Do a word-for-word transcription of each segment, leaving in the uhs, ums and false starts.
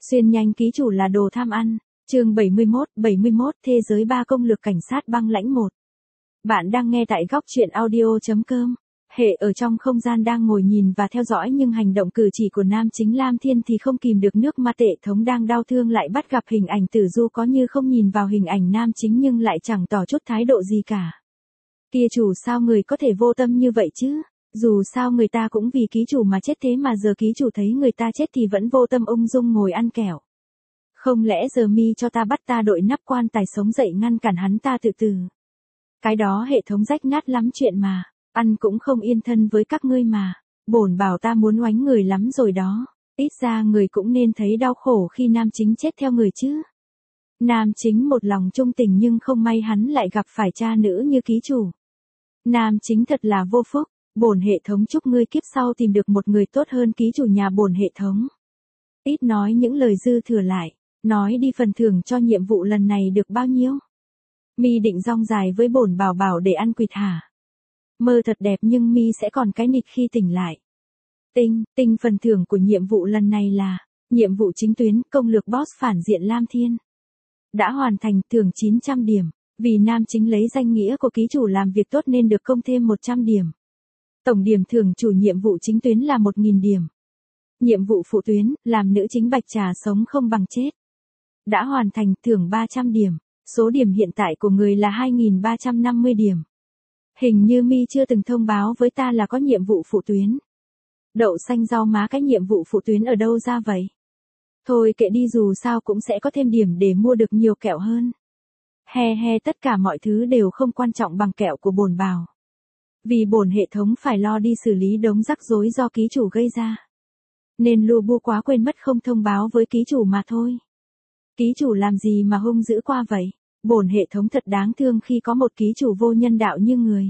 Xuyên nhanh ký chủ là đồ tham ăn. Chương bảy mươi mốt, bảy mươi mốt Thế giới ba công lược cảnh sát băng lãnh một. Bạn đang nghe tại góc truyện audio chấm com. Hệ ở trong không gian đang ngồi nhìn và theo dõi nhưng hành động cử chỉ của nam chính Lam Thiên thì không kìm được nước mắt. Hệ thống đang đau thương lại bắt gặp hình ảnh Tử Du có như không nhìn vào hình ảnh nam chính nhưng lại chẳng tỏ chút thái độ gì cả. Kia chủ, sao người có thể vô tâm như vậy chứ? Dù sao người ta cũng vì ký chủ mà chết, thế mà giờ ký chủ thấy người ta chết thì vẫn vô tâm ung dung ngồi ăn kẹo. Không lẽ giờ mi cho ta bắt ta đội nắp quan tài sống dậy ngăn cản hắn ta từ từ? Cái đó hệ thống rách nát lắm chuyện mà, ăn cũng không yên thân với các ngươi mà. Bổn bảo ta muốn oánh người lắm rồi đó, ít ra người cũng nên thấy đau khổ khi nam chính chết theo người chứ. Nam chính một lòng trung tình nhưng không may hắn lại gặp phải cha nữ như ký chủ. Nam chính thật là vô phúc. Bổn hệ thống chúc ngươi kiếp sau tìm được một người tốt hơn ký chủ nhà bổn hệ thống. Ít nói những lời dư thừa lại, nói đi phần thưởng cho nhiệm vụ lần này được bao nhiêu? Mi định rong dài với bổn bảo bảo để ăn quỵt hả? Mơ thật đẹp nhưng mi sẽ còn cái nịt khi tỉnh lại. Tinh, tinh phần thưởng của nhiệm vụ lần này là nhiệm vụ chính tuyến công lược boss phản diện Lam Thiên. Đã hoàn thành, thưởng chín trăm điểm, vì nam chính lấy danh nghĩa của ký chủ làm việc tốt nên được công thêm một trăm điểm. Tổng điểm thưởng chủ nhiệm vụ chính tuyến là một nghìn điểm. Nhiệm vụ phụ tuyến, làm nữ chính Bạch Trà sống không bằng chết. Đã hoàn thành, thưởng ba trăm điểm. Số điểm hiện tại của người là hai nghìn ba trăm năm mươi điểm. Hình như mi chưa từng thông báo với ta là có nhiệm vụ phụ tuyến. Đậu xanh rau má, cái nhiệm vụ phụ tuyến ở đâu ra vậy? Thôi kệ đi, dù sao cũng sẽ có thêm điểm để mua được nhiều kẹo hơn. He he, tất cả mọi thứ đều không quan trọng bằng kẹo của bổn bảo. Vì bổn hệ thống phải lo đi xử lý đống rắc rối do ký chủ gây ra. Nên lu bu quá quên mất không thông báo với ký chủ mà thôi. Ký chủ làm gì mà hung dữ qua vậy? Bổn hệ thống thật đáng thương khi có một ký chủ vô nhân đạo như người.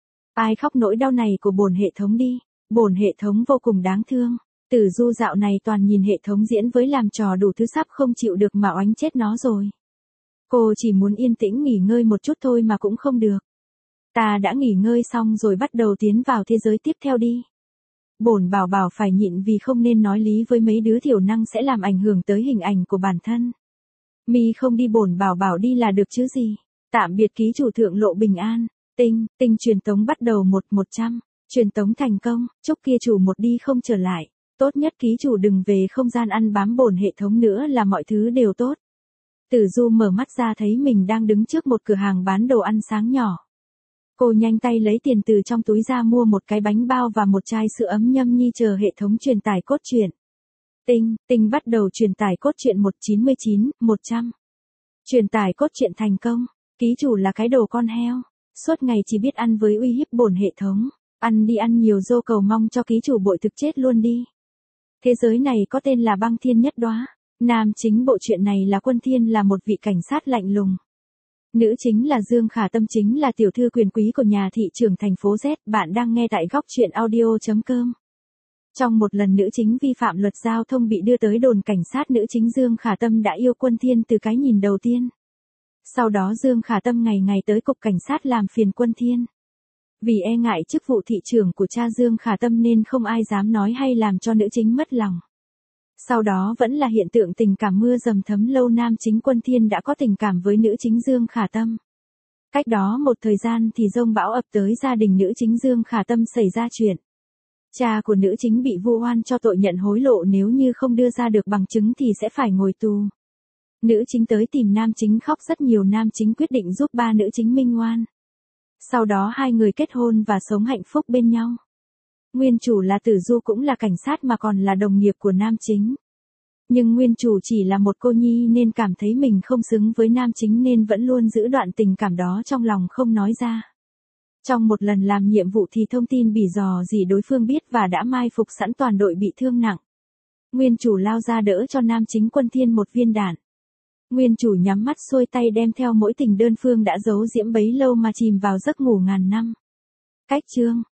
Ai khóc nỗi đau này của bổn hệ thống đi. Bổn hệ thống vô cùng đáng thương. Tử Du dạo này toàn nhìn hệ thống diễn với làm trò đủ thứ, sắp không chịu được mà oánh chết nó rồi. Cô chỉ muốn yên tĩnh nghỉ ngơi một chút thôi mà cũng không được. Ta đã nghỉ ngơi xong rồi, bắt đầu tiến vào thế giới tiếp theo đi. Bổn bảo bảo phải nhịn vì không nên nói lý với mấy đứa thiểu năng sẽ làm ảnh hưởng tới hình ảnh của bản thân. Mi không đi, bổn bảo bảo đi là được chứ gì. Tạm biệt ký chủ, thượng lộ bình an. Tinh, tinh truyền tống bắt đầu một một trăm. Truyền tống thành công, chúc kia chủ một đi không trở lại. Tốt nhất ký chủ đừng về không gian ăn bám bổn hệ thống nữa là mọi thứ đều tốt. Tử Du mở mắt ra thấy mình đang đứng trước một cửa hàng bán đồ ăn sáng nhỏ. Cô nhanh tay lấy tiền từ trong túi ra mua một cái bánh bao và một chai sữa ấm nhâm nhi chờ hệ thống truyền tải cốt truyện. Tinh, tinh bắt đầu truyền tải cốt truyện một chín mươi chín, một trăm. Truyền tải cốt truyện thành công, ký chủ là cái đồ con heo, suốt ngày chỉ biết ăn với uy hiếp bổn hệ thống, ăn đi ăn nhiều dô cầu mong cho ký chủ bội thực chết luôn đi. Thế giới này có tên là Băng Thiên Nhất Đóa, nam chính bộ truyện này là Quân Thiên, là một vị cảnh sát lạnh lùng. Nữ chính là Dương Khả Tâm, chính là tiểu thư quyền quý của nhà thị trưởng thành phố Z. Bạn đang nghe tại góc truyện audio chấm com. Trong một lần nữ chính vi phạm luật giao thông bị đưa tới đồn cảnh sát, nữ chính Dương Khả Tâm đã yêu Quân Thiên từ cái nhìn đầu tiên. Sau đó Dương Khả Tâm ngày ngày tới cục cảnh sát làm phiền Quân Thiên. Vì e ngại chức vụ thị trưởng của cha Dương Khả Tâm nên không ai dám nói hay làm cho nữ chính mất lòng. Sau đó vẫn là hiện tượng tình cảm mưa dầm thấm lâu, nam chính Quân Thiên đã có tình cảm với nữ chính Dương Khả Tâm. Cách đó một thời gian thì dông bão ập tới gia đình nữ chính Dương Khả Tâm, xảy ra chuyện. Cha của nữ chính bị vu oan cho tội nhận hối lộ, nếu như không đưa ra được bằng chứng thì sẽ phải ngồi tù. Nữ chính tới tìm nam chính khóc rất nhiều, nam chính quyết định giúp ba nữ chính minh oan. Sau đó hai người kết hôn và sống hạnh phúc bên nhau. Nguyên chủ là Tử Du cũng là cảnh sát mà còn là đồng nghiệp của nam chính. Nhưng nguyên chủ chỉ là một cô nhi nên cảm thấy mình không xứng với nam chính nên vẫn luôn giữ đoạn tình cảm đó trong lòng không nói ra. Trong một lần làm nhiệm vụ thì thông tin bị dò dỉ đối phương biết và đã mai phục sẵn toàn đội bị thương nặng. Nguyên chủ lao ra đỡ cho nam chính Quân Thiên một viên đạn. Nguyên chủ nhắm mắt xuôi tay đem theo mối tình đơn phương đã giấu diễm bấy lâu mà chìm vào giấc ngủ ngàn năm. Cách chương,